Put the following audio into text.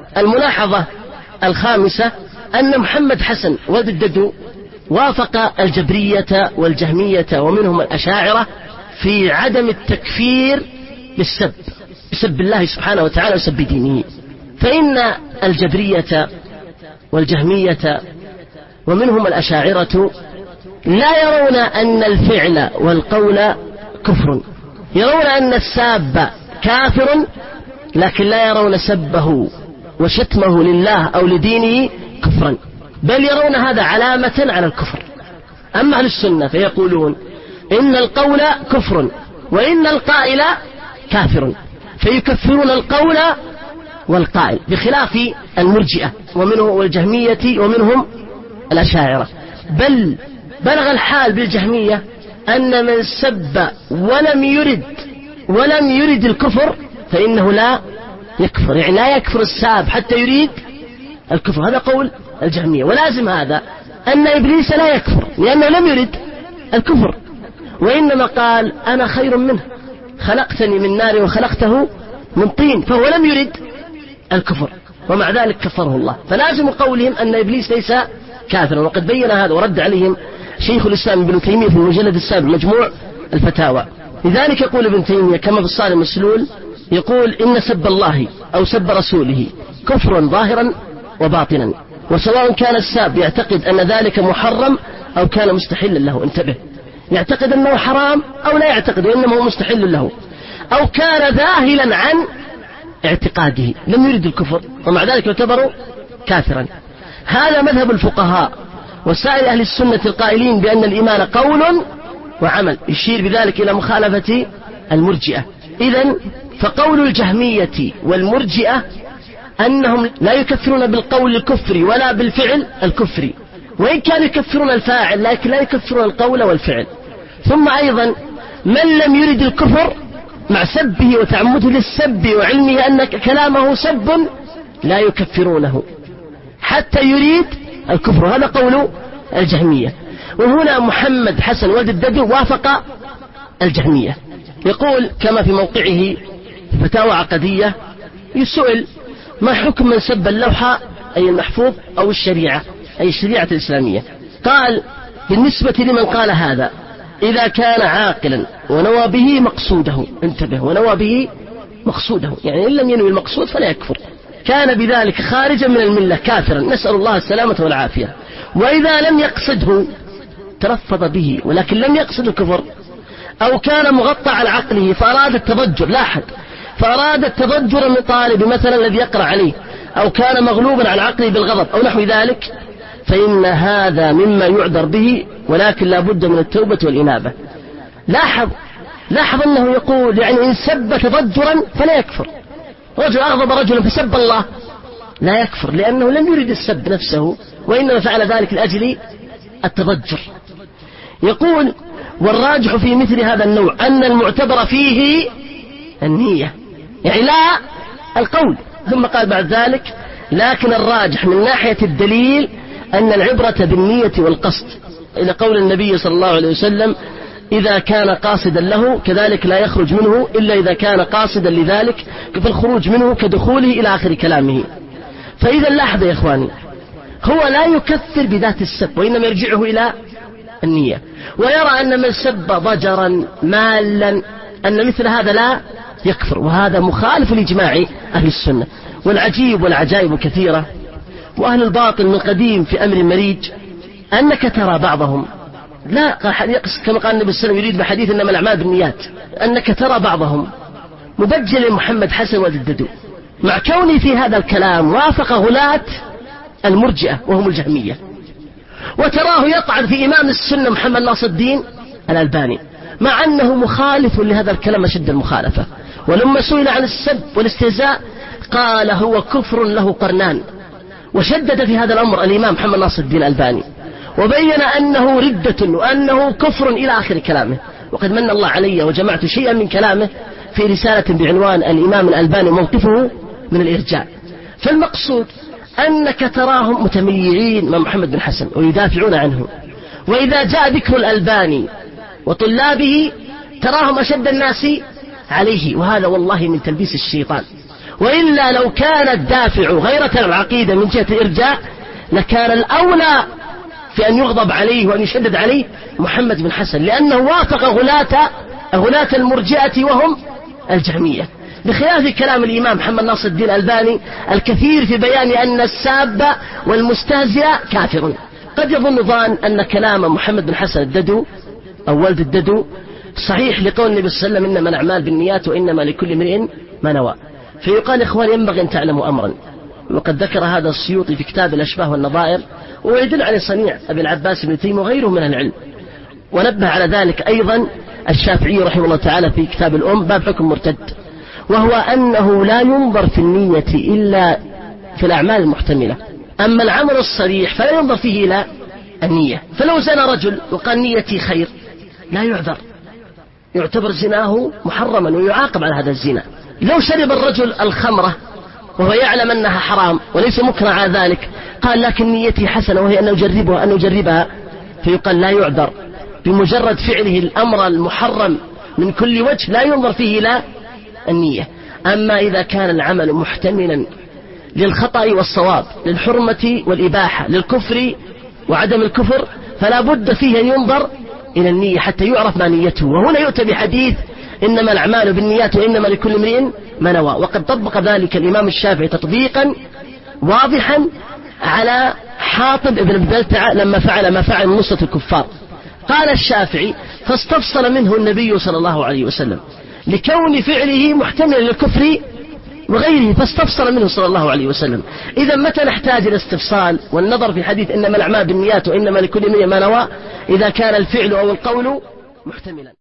الملاحظة الخامسة أن محمد حسن ولد الددو وافق الجبرية والجهمية ومنهم الأشاعرة في عدم التكفير بالسب، بسب الله سبحانه وتعالى وسب دينه. فإن الجبرية والجهمية ومنهم الأشاعرة لا يرون أن الفعل والقول كفر، يرون أن الساب كافر، لكن لا يرون سبه وشتمه لله أو لدينه كفرا، بل يرون هذا علامة على الكفر. أما أهل السنة فيقولون إن القول كفر وإن القائل كافر، فيكفرون القول والقائل، بخلاف المرجئة ومنهم والجهمية ومنهم الأشاعرة. بل بلغ الحال بالجهمية أن من سب ولم يرد الكفر فإنه لا يكفر، يعني لا يكفر الساب حتى يريد الكفر. هذا قول الجهمية، ولازم هذا أن إبليس لا يكفر لأنه لم يرد الكفر، وإنما قال أنا خير منه، خلقتني من نار وخلقته من طين، فهو لم يرد الكفر ومع ذلك كفره الله. فلازم قولهم أن إبليس ليس كافرا، وقد بين هذا ورد عليهم شيخ الإسلام ابن تيمية في المجلد السابع مجموع الفتاوى. لذلك يقول ابن تيمية كما في الصارم المسلول، يقول إن سب الله أو سب رسوله كفر ظاهرا وباطنا، وسواء كان الساب يعتقد أن ذلك محرم أو كان مستحلا له، انتبه، يعتقد أنه حرام أو لا يعتقد وإنما هو مستحل له، أو كان ذاهلا عن اعتقاده لم يرد الكفر ومع ذلك يعتبر كافرا. هذا مذهب الفقهاء وسائر أهل السنة القائلين بأن الإيمان قول وعمل، يشير بذلك إلى مخالفة المرجئة. إذن فقول الجهمية والمرجئة أنهم لا يكفرون بالقول الكفري ولا بالفعل الكفري، وإن كانوا يكفرون الفاعل لكن لا يكفرون القول والفعل. ثم أيضا من لم يرد الكفر مع سبه وتعمده للسب وعلمه أن كلامه سب لا يكفرونه حتى يريد الكفر، هذا قول الجهمية. وهنا محمد حسن ولد الددو وافق الجهمية، يقول كما في موقعه فتاوى عقدية، يسئل ما حكم من سب اللوحة أي المحفوظ أو الشريعة أي الشريعة الإسلامية؟ قال بالنسبة لمن قال هذا إذا كان عاقلا ونوى به مقصوده، انتبه، ونوى به مقصوده، يعني إن لم ينوي المقصود فلا يكفر، كان بذلك خارجا من الملة كافرا، نسأل الله السلامة والعافية. وإذا لم يقصده تلفظ به ولكن لم يقصد الكفر، أو كان مغطى على عقله فأراد التضجر، لاحظ، فأراد التضجر من طالب مثلا الذي يقرأ عليه، أو كان مغلوبا على عقله بالغضب أو نحو ذلك، فإن هذا مما يعذر به، ولكن لا بد من التوبة والإنابة. لاحظ أنه يقول يعني إن سب تضجرا فلا يكفر، رجل أغضب رجلا فسب الله لا يكفر لأنه لم يرد السب نفسه وإنما فعل ذلك لأجل التضجر. يقول والراجح في مثل هذا النوع أن المعتبر فيه النية، يعني لا القول. ثم قال بعد ذلك لكن الراجح من ناحية الدليل أن العبرة بالنية والقصد، إلى قول النبي صلى الله عليه وسلم إذا كان قاصدا له كذلك لا يخرج منه إلا إذا كان قاصدا لذلك، فالخروج منه كدخوله إلى آخر كلامه. فإذا لاحظ يا إخواني هو لا يكفر بذات السب وإنما يرجعه إلى النية، ويرى أن من سب ضجرا مالا أن مثل هذا لا يكفر، وهذا مخالف لإجماع أهل السنة. والعجيب والعجائب كثيرة، وأهل الباطل من قديم في أمر مريج أنك ترى بعضهم لا يقصد كما قال النبي صلى الله عليه وسلم يريد بحديث إنما الأعمال بالنيات، أنك ترى بعضهم مبجل محمد حسن ولد الددو، مع كوني في هذا الكلام وافق غلاة المرجئة وهم الجهمية، وتراه يطعن في إمام السنة محمد ناصر الدين الألباني مع أنه مخالف لهذا الكلام أشد المخالفة. ولما سئل عن السب والاستهزاء قال هو كفر له قرنان، وشدد في هذا الأمر الإمام محمد ناصر الدين الألباني وبين أنه ردة وأنه كفر إلى آخر كلامه. وقد من الله علي وجمعت شيئا من كلامه في رسالة بعنوان الإمام الألباني موقفه من الإرجاء. فالمقصود أنك تراهم متميعين مع محمد بن حسن ويدافعون عنه، وإذا جاء ذكر الألباني وطلابه تراهم أشد الناس عليه، وهذا والله من تلبيس الشيطان. وإلا لو كان الدافع غيرة العقيدة من جهة الإرجاء لكان الأولى في أن يغضب عليه وأن يشدد عليه محمد بن حسن، لأنه وافق غلاة المرجئة وهم الجهمية، بخلاف كلام الإمام محمد ناصر الدين الألباني الكثير في بيان أن الساب والمستهزئ كافر. قد يظن ظان أن كلام محمد بن حسن الددو أو ولد الددو صحيح لقول النبي صلى الله عليه وسلم إنما الأعمال بالنيات وإنما لكل امرئ ما نوى، فيقال إخوان ينبغي أن تعلموا أمرا، وقد ذكر هذا السيوطي في كتاب الأشباه والنظائر، ويدل على صنيع أبي العباس بن تيمية وغيره من العلم، ونبه على ذلك أيضا الشافعي رحمه الله تعالى في كتاب الأم باب حكم مرتد، وهو أنه لا ينظر في النية إلا في الأعمال المحتملة، أما العمل الصريح فلا ينظر فيه إلى النية. فلو زنى رجل وقال نيتي خير لا يعذر، يعتبر زناه محرما ويعاقب على هذا الزنا. لو شرب الرجل الخمرة وهو يعلم أنها حرام وليس مكره على ذلك، قال لكن نيتي حسنة وهي أن أجربها، فيقال لا يعذر، بمجرد فعله الأمر المحرم من كل وجه لا ينظر فيه إلى النية. أما إذا كان العمل محتملا للخطأ والصواب، للحرمة والإباحة، للكفر وعدم الكفر، فلا بد فيه أن ينظر إلى النية حتى يعرف ما نيته. وهنا يؤتى بحديث إنما الأعمال بالنيات وإنما لكل امرئ ما نوى، وقد طبق ذلك الإمام الشافعي تطبيقا واضحا على حاطب ابن بلتعة لما فعل ما فعل من نصرة الكفار. قال الشافعي فاستفصل منه النبي صلى الله عليه وسلم لكون فعله محتملا للكفر وغيره، فاستفصل منه صلى الله عليه وسلم. إذا متى نحتاج إلى استفصال والنظر في حديث إنما الأعمال بالنيات وإنما لكل امرئ ما نوى؟ إذا كان الفعل أو القول محتملا.